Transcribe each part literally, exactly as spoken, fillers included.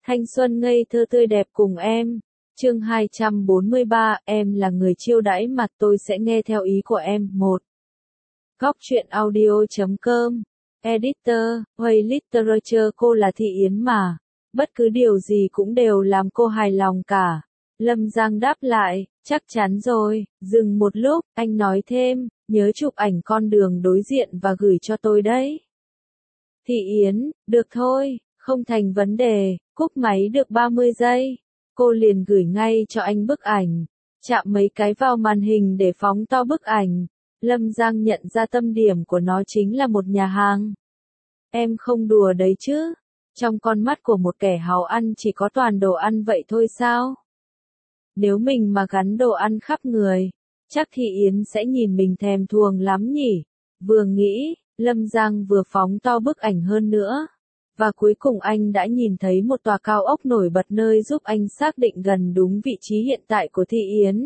Thanh xuân ngây thơ tươi đẹp cùng em. Chương hai trăm bốn mươi ba, em là người chiêu đãi mà tôi sẽ nghe theo ý của em. một. Góc truyện audio chấm com. Editor, Way Literature. Cô là Thị Yến mà. Bất cứ điều gì cũng đều làm cô hài lòng cả. Lâm Giang đáp lại, chắc chắn rồi. Dừng một lúc, anh nói thêm, nhớ chụp ảnh con đường đối diện và gửi cho tôi đấy. Thị Yến, được thôi, không thành vấn đề. Cúp máy được ba mươi giây. Cô liền gửi ngay cho anh bức ảnh. Chạm mấy cái vào màn hình để phóng to bức ảnh. Lâm Giang nhận ra tâm điểm của nó chính là một nhà hàng. Em không đùa đấy chứ? Trong con mắt của một kẻ háo ăn chỉ có toàn đồ ăn vậy thôi sao? Nếu mình mà gắn đồ ăn khắp người, chắc Thị Yến sẽ nhìn mình thèm thuồng lắm nhỉ? Vừa nghĩ, Lâm Giang vừa phóng to bức ảnh hơn nữa. Và cuối cùng anh đã nhìn thấy một tòa cao ốc nổi bật nơi giúp anh xác định gần đúng vị trí hiện tại của Thị Yến.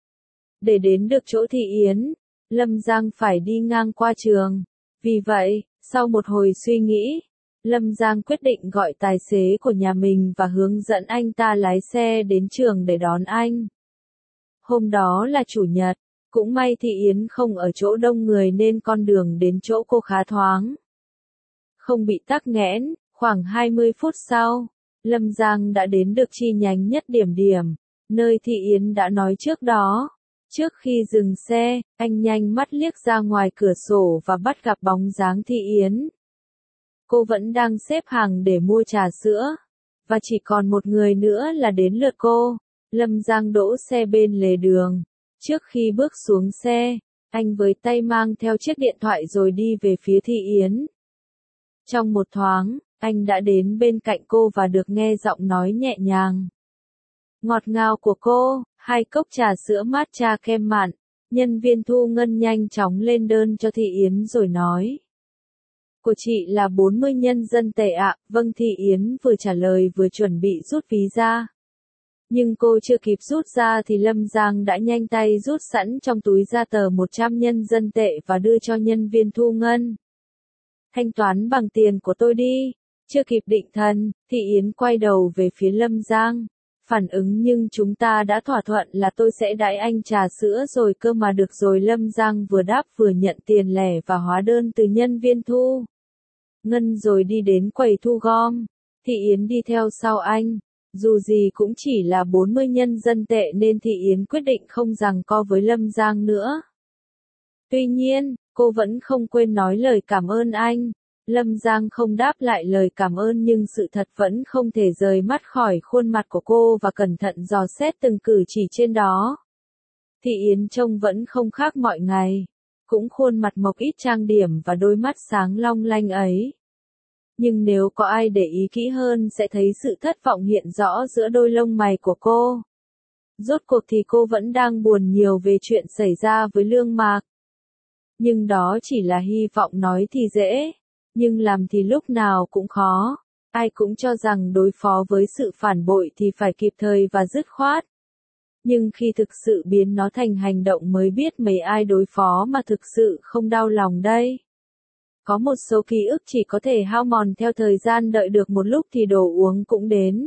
Để đến được chỗ Thị Yến, Lâm Giang phải đi ngang qua trường. Vì vậy, sau một hồi suy nghĩ, Lâm Giang quyết định gọi tài xế của nhà mình và hướng dẫn anh ta lái xe đến trường để đón anh. Hôm đó là chủ nhật, cũng may Thị Yến không ở chỗ đông người nên con đường đến chỗ cô khá thoáng. Không bị tắc nghẽn, khoảng hai mươi phút sau, Lâm Giang đã đến được chi nhánh nhất điểm điểm, nơi Thị Yến đã nói trước đó. Trước khi dừng xe, anh nhanh mắt liếc ra ngoài cửa sổ và bắt gặp bóng dáng Thị Yến. Cô vẫn đang xếp hàng để mua trà sữa, và chỉ còn một người nữa là đến lượt cô. Lâm Giang đỗ xe bên lề đường. Trước khi bước xuống xe, anh với tay mang theo chiếc điện thoại rồi đi về phía Thị Yến. Trong một thoáng, anh đã đến bên cạnh cô và được nghe giọng nói nhẹ nhàng, ngọt ngào của cô. Hai cốc trà sữa matcha kem mặn. Nhân viên thu ngân nhanh chóng lên đơn cho Thị Yến rồi nói. Của chị là bốn mươi nhân dân tệ ạ. Vâng, Thị Yến vừa trả lời vừa chuẩn bị rút ví ra. Nhưng cô chưa kịp rút ra thì Lâm Giang đã nhanh tay rút sẵn trong túi ra tờ một trăm nhân dân tệ và đưa cho nhân viên thu ngân. Thanh toán bằng tiền của tôi đi. Chưa kịp định thần, Thị Yến quay đầu về phía Lâm Giang. Phản ứng nhưng chúng ta đã thỏa thuận là tôi sẽ đãi anh trà sữa rồi cơ mà. Được rồi. Lâm Giang vừa đáp vừa nhận tiền lẻ và hóa đơn từ nhân viên thu ngân rồi đi đến quầy thu gom. Thị Yến đi theo sau anh. Dù gì cũng chỉ là bốn mươi nhân dân tệ nên Thị Yến quyết định không giằng co với Lâm Giang nữa. Tuy nhiên, cô vẫn không quên nói lời cảm ơn anh. Lâm Giang không đáp lại lời cảm ơn nhưng sự thật vẫn không thể rời mắt khỏi khuôn mặt của cô và cẩn thận dò xét từng cử chỉ trên đó. Thị Yến trông vẫn không khác mọi ngày. Cũng khuôn mặt mộc ít trang điểm và đôi mắt sáng long lanh ấy. Nhưng nếu có ai để ý kỹ hơn sẽ thấy sự thất vọng hiện rõ giữa đôi lông mày của cô. Rốt cuộc thì cô vẫn đang buồn nhiều về chuyện xảy ra với Lương Mạc. Nhưng đó chỉ là hy vọng, nói thì dễ, nhưng làm thì lúc nào cũng khó. Ai cũng cho rằng đối phó với sự phản bội thì phải kịp thời và dứt khoát. Nhưng khi thực sự biến nó thành hành động mới biết mấy ai đối phó mà thực sự không đau lòng đây. Có một số ký ức chỉ có thể hao mòn theo thời gian, đợi được một lúc thì đồ uống cũng đến.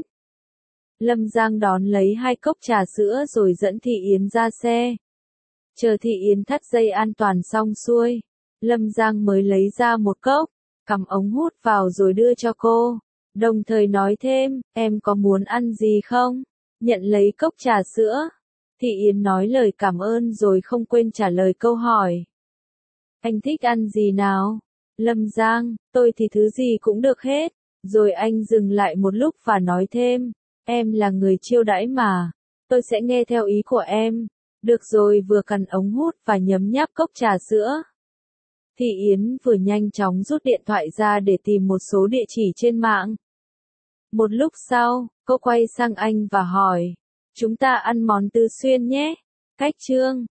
Lâm Giang đón lấy hai cốc trà sữa rồi dẫn Thị Yến ra xe. Chờ Thị Yến thắt dây an toàn xong xuôi, Lâm Giang mới lấy ra một cốc, cắm ống hút vào rồi đưa cho cô. Đồng thời nói thêm, em có muốn ăn gì không? Nhận lấy cốc trà sữa, Thị Yến nói lời cảm ơn rồi không quên trả lời câu hỏi. Anh thích ăn gì nào? Lâm Giang, tôi thì thứ gì cũng được hết. Rồi anh dừng lại một lúc và nói thêm, em là người chiêu đãi mà. Tôi sẽ nghe theo ý của em. Được rồi. Vừa cắn ống hút và nhấm nháp cốc trà sữa, Thị Yến vừa nhanh chóng rút điện thoại ra để tìm một số địa chỉ trên mạng. Một lúc sau, cô quay sang anh và hỏi, chúng ta ăn món Tứ Xuyên nhé. Cách chương